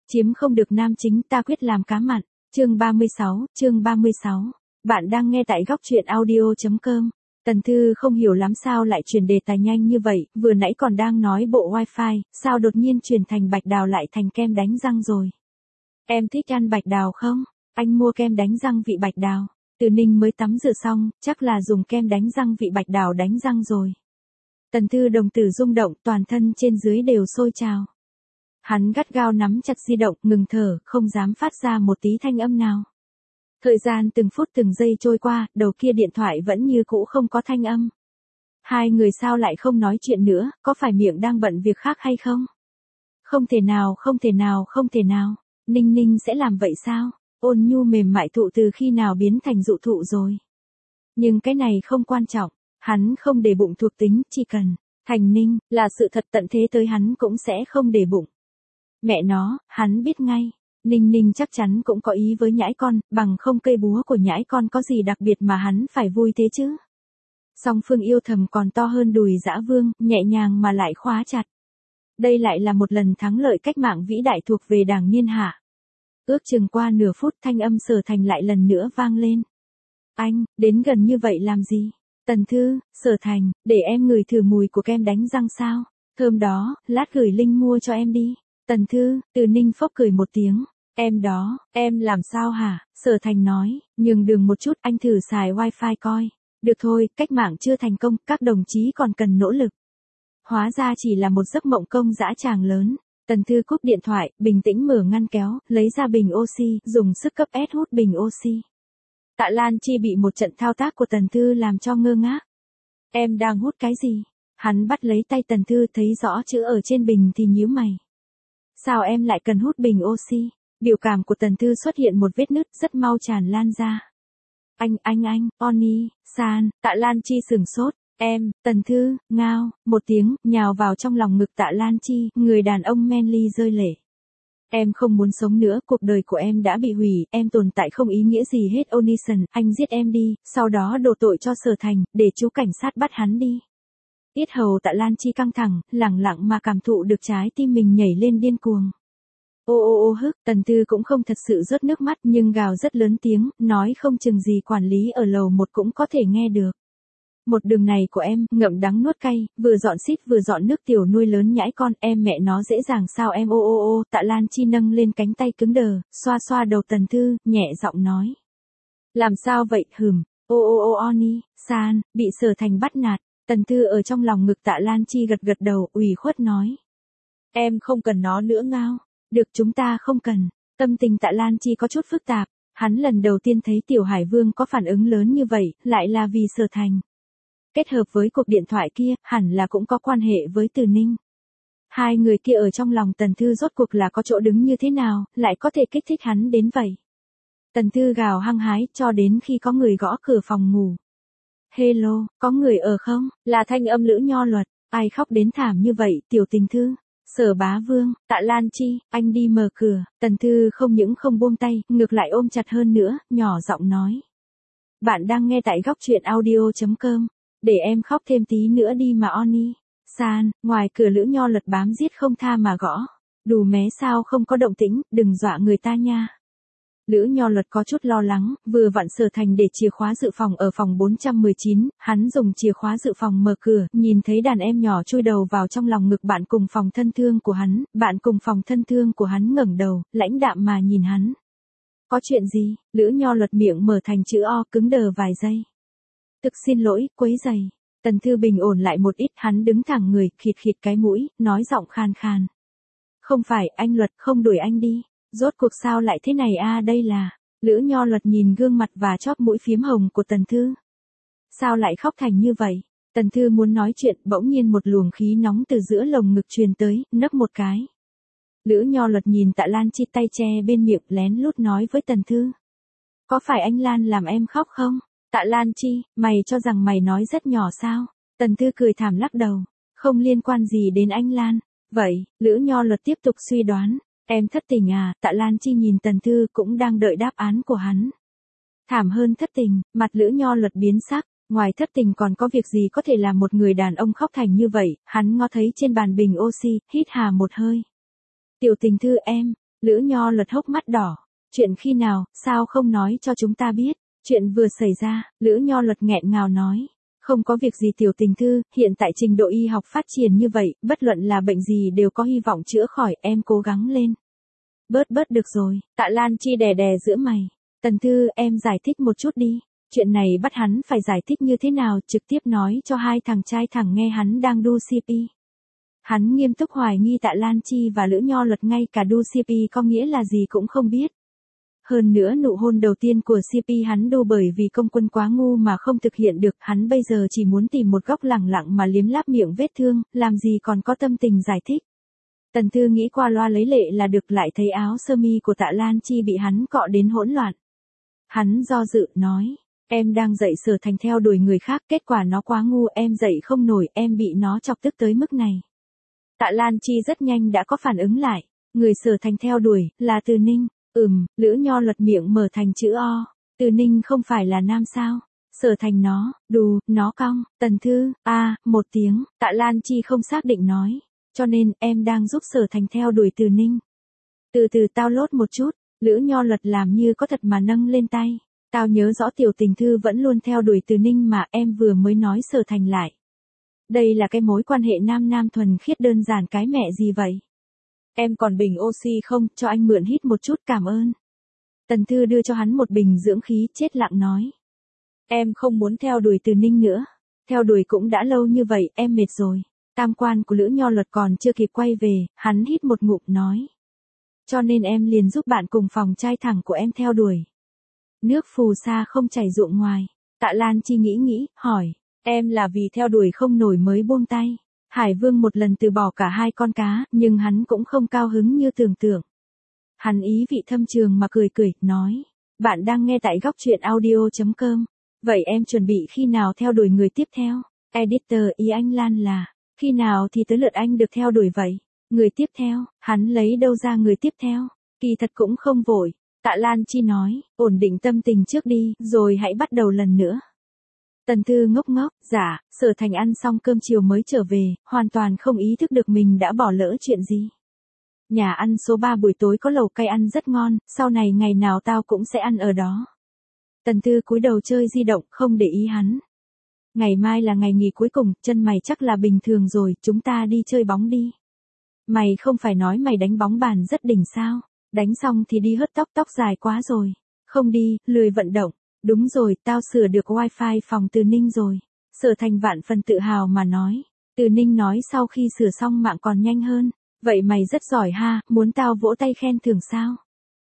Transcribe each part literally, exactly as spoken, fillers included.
Chiếm không được nam chính ta quyết làm cá mặn. Chương ba mươi sáu, chương ba mươi sáu. Bạn đang nghe tại góc truyện audio.com. Tần Thư không hiểu lắm sao lại chuyển đề tài nhanh như vậy, vừa nãy còn đang nói bộ wifi, sao đột nhiên chuyển thành bạch đào lại thành kem đánh răng rồi. Em thích ăn bạch đào không? Anh mua kem đánh răng vị bạch đào. Từ Ninh mới tắm rửa xong, chắc là dùng kem đánh răng vị bạch đào đánh răng rồi. Tần Thư đồng tử rung động, toàn thân trên dưới đều sôi trào. Hắn gắt gao nắm chặt di động, ngừng thở, không dám phát ra một tí thanh âm nào. Thời gian từng phút từng giây trôi qua, đầu kia điện thoại vẫn như cũ không có thanh âm. Hai người sao lại không nói chuyện nữa, có phải miệng đang bận việc khác hay không? Không thể nào, không thể nào, không thể nào. Ninh Ninh sẽ làm vậy sao? Ôn nhu mềm mại thụ từ khi nào biến thành dụ thụ rồi? Nhưng cái này không quan trọng, hắn không để bụng thuộc tính, chỉ cần thành Ninh là sự thật tận thế tới hắn cũng sẽ không để bụng. Mẹ nó, hắn biết ngay. Ninh Ninh chắc chắn cũng có ý với nhãi con, bằng không cây búa của nhãi con có gì đặc biệt mà hắn phải vui thế chứ. Song phương yêu thầm còn to hơn đùi dã vương, nhẹ nhàng mà lại khóa chặt. Đây lại là một lần thắng lợi cách mạng vĩ đại thuộc về Đảng Niên Hạ. Ước chừng qua nửa phút thanh âm Sở Thành lại lần nữa vang lên. Anh, đến gần như vậy làm gì? Tần Thư, Sở Thành, để em ngửi thử mùi của kem đánh răng sao? Thơm đó, lát gửi link mua cho em đi. Tần Thư, Từ Ninh phốc cười một tiếng. Em đó, em làm sao hả? Sở Thành nói, nhường đường một chút, anh thử xài wifi coi. Được thôi, cách mạng chưa thành công, các đồng chí còn cần nỗ lực. Hóa ra chỉ là một giấc mộng công dã tràng lớn. Tần Thư cúp điện thoại, bình tĩnh mở ngăn kéo, lấy ra bình oxy, dùng sức cấp S hút bình oxy. Tạ Lan Chi bị một trận thao tác của Tần Thư làm cho ngơ ngác. Em đang hút cái gì? Hắn bắt lấy tay Tần Thư thấy rõ chữ ở trên bình thì nhíu mày. Sao em lại cần hút bình oxy? Biểu cảm của Tần Thư xuất hiện một vết nứt rất mau tràn lan ra. Anh, anh, anh, Oni, San, Tạ Lan Chi sửng sốt. Em, Tần Thư, ngao, một tiếng, nhào vào trong lòng ngực Tạ Lan Chi, người đàn ông manly rơi lệ. Em không muốn sống nữa, cuộc đời của em đã bị hủy, em tồn tại không ý nghĩa gì hết Onison, anh giết em đi, sau đó đổ tội cho Sở Thành, để chú cảnh sát bắt hắn đi. Yết hầu Tạ Lan Chi căng thẳng, lẳng lặng mà cảm thụ được trái tim mình nhảy lên điên cuồng. Ô ô ô hức, Tần Thư cũng không thật sự rớt nước mắt nhưng gào rất lớn tiếng, nói không chừng gì quản lý ở lầu một cũng có thể nghe được. Một đường này của em, ngậm đắng nuốt cay, vừa dọn xít vừa dọn nước tiểu nuôi lớn nhãi con, em mẹ nó dễ dàng sao em ô ô ô, Tạ Lan Chi nâng lên cánh tay cứng đờ, xoa xoa đầu Tần Thư, nhẹ giọng nói. Làm sao vậy, hừm, ô ô ô Oni, San, bị Sở Thành bắt nạt, Tần Thư ở trong lòng ngực Tạ Lan Chi gật gật đầu, ủy khuất nói. Em không cần nó nữa ngao, được chúng ta không cần, tâm tình Tạ Lan Chi có chút phức tạp, hắn lần đầu tiên thấy Tiểu Hải Vương có phản ứng lớn như vậy, lại là vì Sở Thành. Kết hợp với cuộc điện thoại kia, hẳn là cũng có quan hệ với Từ Ninh. Hai người kia ở trong lòng Tần Thư rốt cuộc là có chỗ đứng như thế nào, lại có thể kích thích hắn đến vậy. Tần Thư gào hăng hái, cho đến khi có người gõ cửa phòng ngủ. Hello, có người ở không? Là thanh âm Lữ Nho Luật, ai khóc đến thảm như vậy, Tiểu Tình Thư. Sở Bá Vương, Tạ Lan Chi, anh đi mở cửa, Tần Thư không những không buông tay, ngược lại ôm chặt hơn nữa, nhỏ giọng nói. Bạn đang nghe tại góc truyện audio.com. Để em khóc thêm tí nữa đi mà Oni. San, ngoài cửa Lữ Nho Luật bám giết không tha mà gõ. Đù mé sao không có động tĩnh, đừng dọa người ta nha. Lữ Nho Luật có chút lo lắng, vừa vặn Sở Thành để chìa khóa dự phòng ở phòng bốn trăm mười chín, hắn dùng chìa khóa dự phòng mở cửa, nhìn thấy đàn em nhỏ chui đầu vào trong lòng ngực bạn cùng phòng thân thương của hắn, bạn cùng phòng thân thương của hắn ngẩng đầu, lãnh đạm mà nhìn hắn. Có chuyện gì? Lữ Nho Luật miệng mở thành chữ O cứng đờ vài giây. Thực xin lỗi, quấy rầy. Tần Thư bình ổn lại một ít, hắn đứng thẳng người, khịt khịt cái mũi, nói giọng khan khan. Không phải, anh Luật, không đuổi anh đi. Rốt cuộc sao lại thế này a đây là. Lữ Nho Luật nhìn gương mặt và chóp mũi phím hồng của Tần Thư. Sao lại khóc thành như vậy? Tần Thư muốn nói chuyện, bỗng nhiên một luồng khí nóng từ giữa lồng ngực truyền tới, nấp một cái. Lữ Nho Luật nhìn Tạ Lan Chi tay che bên miệng lén lút nói với Tần Thư. Có phải anh Lan làm em khóc không? Tạ Lan Chi, mày cho rằng mày nói rất nhỏ sao? Tần Thư cười thảm lắc đầu. Không liên quan gì đến anh Lan. Vậy, Lữ Nho Luật tiếp tục suy đoán. Em thất tình à? Tạ Lan Chi nhìn Tần Thư cũng đang đợi đáp án của hắn. Thảm hơn thất tình, mặt Lữ Nho Luật biến sắc. Ngoài thất tình còn có việc gì có thể làm một người đàn ông khóc thành như vậy? Hắn ngó thấy trên bàn bình oxy, hít hà một hơi. Tiểu Tình Thư em, Lữ Nho Luật hốc mắt đỏ. Chuyện khi nào, sao không nói cho chúng ta biết? Chuyện vừa xảy ra, Lữ Nho Luật nghẹn ngào nói. Không có việc gì tiểu tình thư, hiện tại trình độ y học phát triển như vậy, bất luận là bệnh gì đều có hy vọng chữa khỏi, em cố gắng lên. Bớt bớt được rồi, Tạ Lan Chi đè đè giữa mày. Tần Thư, em giải thích một chút đi. Chuyện này bắt hắn phải giải thích như thế nào, trực tiếp nói cho hai thằng trai thẳng nghe hắn đang đu xê pê. Hắn nghiêm túc hoài nghi Tạ Lan Chi và Lữ Nho Luật ngay cả đu xê pê có nghĩa là gì cũng không biết. Hơn nữa nụ hôn đầu tiên của xê pê hắn đu bởi vì công quân quá ngu mà không thực hiện được, hắn bây giờ chỉ muốn tìm một góc lẳng lặng mà liếm láp miệng vết thương, làm gì còn có tâm tình giải thích. Tần Thư nghĩ qua loa lấy lệ là được, lại thấy áo sơ mi của Tạ Lan Chi bị hắn cọ đến hỗn loạn. Hắn do dự, nói, em đang dạy Sở Thành theo đuổi người khác, kết quả nó quá ngu, em dạy không nổi, em bị nó chọc tức tới mức này. Tạ Lan Chi rất nhanh đã có phản ứng lại, người Sở Thành theo đuổi, là Từ Ninh. Ừm, Lữ Nho Luật miệng mở thành chữ O, Từ Ninh không phải là nam sao? Sở Thành nó, đù, nó cong, Tần Thư, a, à, một tiếng, Tạ Lan Chi không xác định nói, cho nên em đang giúp Sở Thành theo đuổi Từ Ninh. Từ từ tao lốt một chút, Lữ Nho Luật làm như có thật mà nâng lên tay, tao nhớ rõ tiểu tình thư vẫn luôn theo đuổi Từ Ninh mà, em vừa mới nói Sở Thành lại. Đây là cái mối quan hệ nam nam thuần khiết đơn giản cái mẹ gì vậy? Em còn bình oxy không, cho anh mượn hít một chút, cảm ơn. Tần Thư đưa cho hắn một bình dưỡng khí, chết lặng nói. Em không muốn theo đuổi Từ Ninh nữa. Theo đuổi cũng đã lâu như vậy, em mệt rồi. Tam quan của Lữ Nho Luật còn chưa kịp quay về, hắn hít một ngụm nói. Cho nên em liền giúp bạn cùng phòng trai thẳng của em theo đuổi. Nước phù sa không chảy ruộng ngoài. Tạ Lan Chi nghĩ nghĩ, hỏi. Em là vì theo đuổi không nổi mới buông tay. Hải Vương một lần từ bỏ cả hai con cá, nhưng hắn cũng không cao hứng như tưởng tượng. Hắn ý vị thâm trường mà cười cười, nói. Bạn đang nghe tại góc truyện audio chấm com. Vậy em chuẩn bị khi nào theo đuổi người tiếp theo? Editor ý anh Lan là, khi nào thì tới lượt anh được theo đuổi vậy? Người tiếp theo, hắn lấy đâu ra người tiếp theo? Kỳ thật cũng không vội. Tạ Lan Chi nói, ổn định tâm tình trước đi, rồi hãy bắt đầu lần nữa. Tần Thư ngốc ngốc, dạ, Sở Thành ăn xong cơm chiều mới trở về, hoàn toàn không ý thức được mình đã bỏ lỡ chuyện gì. Nhà ăn số ba buổi tối có lẩu cay ăn rất ngon, sau này ngày nào tao cũng sẽ ăn ở đó. Tần Thư cúi đầu chơi di động, không để ý hắn. Ngày mai là ngày nghỉ cuối cùng, chân mày chắc là bình thường rồi, chúng ta đi chơi bóng đi. Mày không phải nói mày đánh bóng bàn rất đỉnh sao? Đánh xong thì đi hớt tóc, tóc dài quá rồi. Không đi, lười vận động. Đúng rồi, tao sửa được wifi phòng Từ Ninh rồi. Sở Thành vạn phần tự hào mà nói. Từ Ninh nói sau khi sửa xong mạng còn nhanh hơn. Vậy mày rất giỏi ha, muốn tao vỗ tay khen thưởng sao?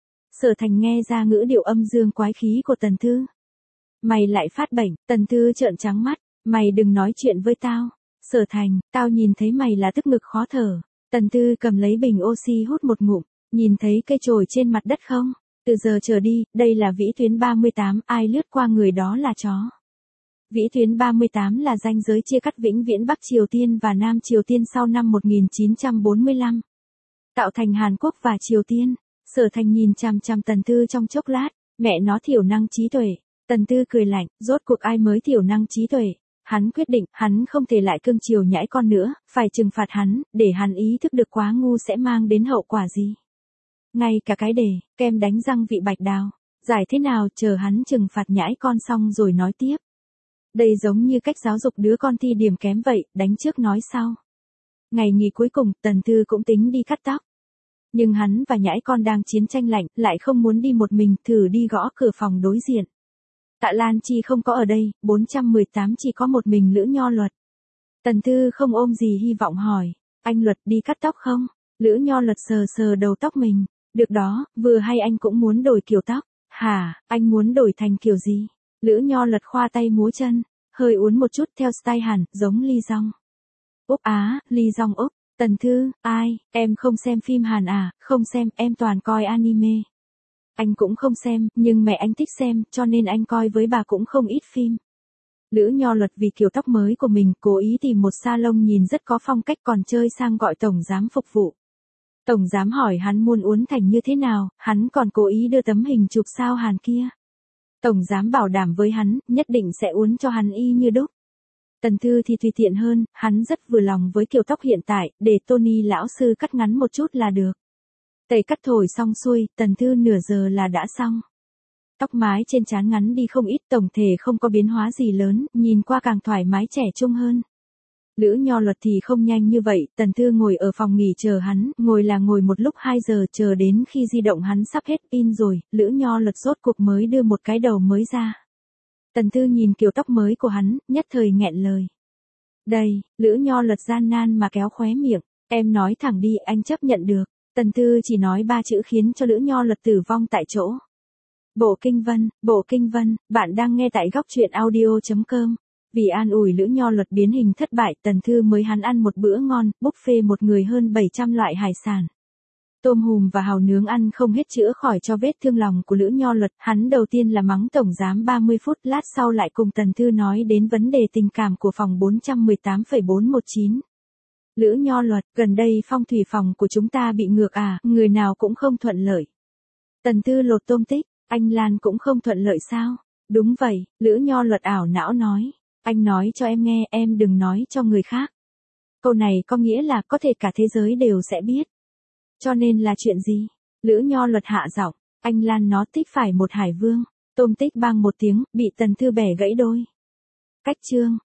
Sở Thành nghe ra ngữ điệu âm dương quái khí của Tần Thư. Mày lại phát bệnh, Tần Thư trợn trắng mắt. Mày đừng nói chuyện với tao. Sở Thành, tao nhìn thấy mày là tức ngực khó thở. Tần Thư cầm lấy bình oxy hút một ngụm. Nhìn thấy cây chổi trên mặt đất không? Từ giờ trở đi, đây là vĩ tuyến ba mươi tám, ai lướt qua người đó là chó. Vĩ tuyến ba mươi tám là ranh giới chia cắt vĩnh viễn Bắc Triều Tiên và Nam Triều Tiên sau năm một nghìn chín trăm bốn mươi lăm. Tạo thành Hàn Quốc và Triều Tiên. Sở Thành nhìn chằm chằm Tần Thư trong chốc lát, mẹ nó thiểu năng trí tuệ. Tần Thư cười lạnh, rốt cuộc ai mới thiểu năng trí tuệ. Hắn quyết định, hắn không thể lại cưng chiều nhãi con nữa, phải trừng phạt hắn, để hắn ý thức được quá ngu sẽ mang đến hậu quả gì. Ngay cả cái đề, kem đánh răng vị bạch đào. Giải thế nào, chờ hắn trừng phạt nhãi con xong rồi nói tiếp. Đây giống như cách giáo dục đứa con thi điểm kém vậy, đánh trước nói sau. Ngày nghỉ cuối cùng, Tần Thư cũng tính đi cắt tóc. Nhưng hắn và nhãi con đang chiến tranh lạnh, lại không muốn đi một mình, thử đi gõ cửa phòng đối diện. Tạ Lan Chi không có ở đây, bốn trăm mười tám chỉ có một mình Lữ Nho Luật. Tần Thư không ôm gì hy vọng hỏi, anh Luật đi cắt tóc không? Lữ Nho Luật sờ sờ đầu tóc mình. Được đó, vừa hay anh cũng muốn đổi kiểu tóc. Hả, anh muốn đổi thành kiểu gì? Lữ Nho Luật khoa tay múa chân, hơi uốn một chút theo style hẳn, giống Ly Dong. Úc á, Ly Dong Úc. Tần Thư, ai, em không xem phim Hàn à? Không xem, em toàn coi anime. Anh cũng không xem, nhưng mẹ anh thích xem, cho nên anh coi với bà cũng không ít phim. Lữ Nho Luật vì kiểu tóc mới của mình, cố ý tìm một salon nhìn rất có phong cách, còn chơi sang gọi tổng giám phục vụ. Tổng giám hỏi hắn muốn uốn thành như thế nào, hắn còn cố ý đưa tấm hình chụp sao Hàn kia. Tổng giám bảo đảm với hắn, nhất định sẽ uốn cho hắn y như đúc. Tần Thư thì tùy tiện hơn, hắn rất vừa lòng với kiểu tóc hiện tại, để Tony lão sư cắt ngắn một chút là được. Tẩy cắt thổi xong xuôi, Tần Thư nửa giờ là đã xong. Tóc mái trên trán ngắn đi không ít, tổng thể không có biến hóa gì lớn, nhìn qua càng thoải mái trẻ trung hơn. Lữ Nho Luật thì không nhanh như vậy, Tần Thư ngồi ở phòng nghỉ chờ hắn, ngồi là ngồi một lúc hai giờ, chờ đến khi di động hắn sắp hết pin rồi, Lữ Nho Luật rốt cuộc mới đưa một cái đầu mới ra. Tần Thư nhìn kiểu tóc mới của hắn, nhất thời nghẹn lời. Đây, Lữ Nho Luật gian nan mà kéo khóe miệng, em nói thẳng đi, anh chấp nhận được. Tần Thư chỉ nói ba chữ khiến cho Lữ Nho Luật tử vong tại chỗ. Bộ Kinh Vân, Bộ Kinh Vân, bạn đang nghe tại góc truyện audio chấm com. Vì an ủi Lữ Nho Luật biến hình thất bại, Tần Thư mới hắn ăn một bữa ngon, buffet một người hơn bảy trăm loại hải sản. Tôm hùm và hàu nướng ăn không hết chữa khỏi cho vết thương lòng của Lữ Nho Luật, hắn đầu tiên là mắng tổng giám ba mươi phút, lát sau lại cùng Tần Thư nói đến vấn đề tình cảm của phòng bốn trăm mười tám phẩy bốn một chín. Lữ Nho Luật, gần đây phong thủy phòng của chúng ta bị ngược à, người nào cũng không thuận lợi. Tần Thư lột tôm tích, anh Lan cũng không thuận lợi sao? Đúng vậy, Lữ Nho Luật ảo não nói. Anh nói cho em nghe, em đừng nói cho người khác. Câu này có nghĩa là có thể cả thế giới đều sẽ biết. Cho nên là chuyện gì? Lữ Nho Luật hạ giọng, anh Lan nó thích phải một hải vương. Tôm tích bang một tiếng, bị Tần Thư bẻ gãy đôi. Cách chương,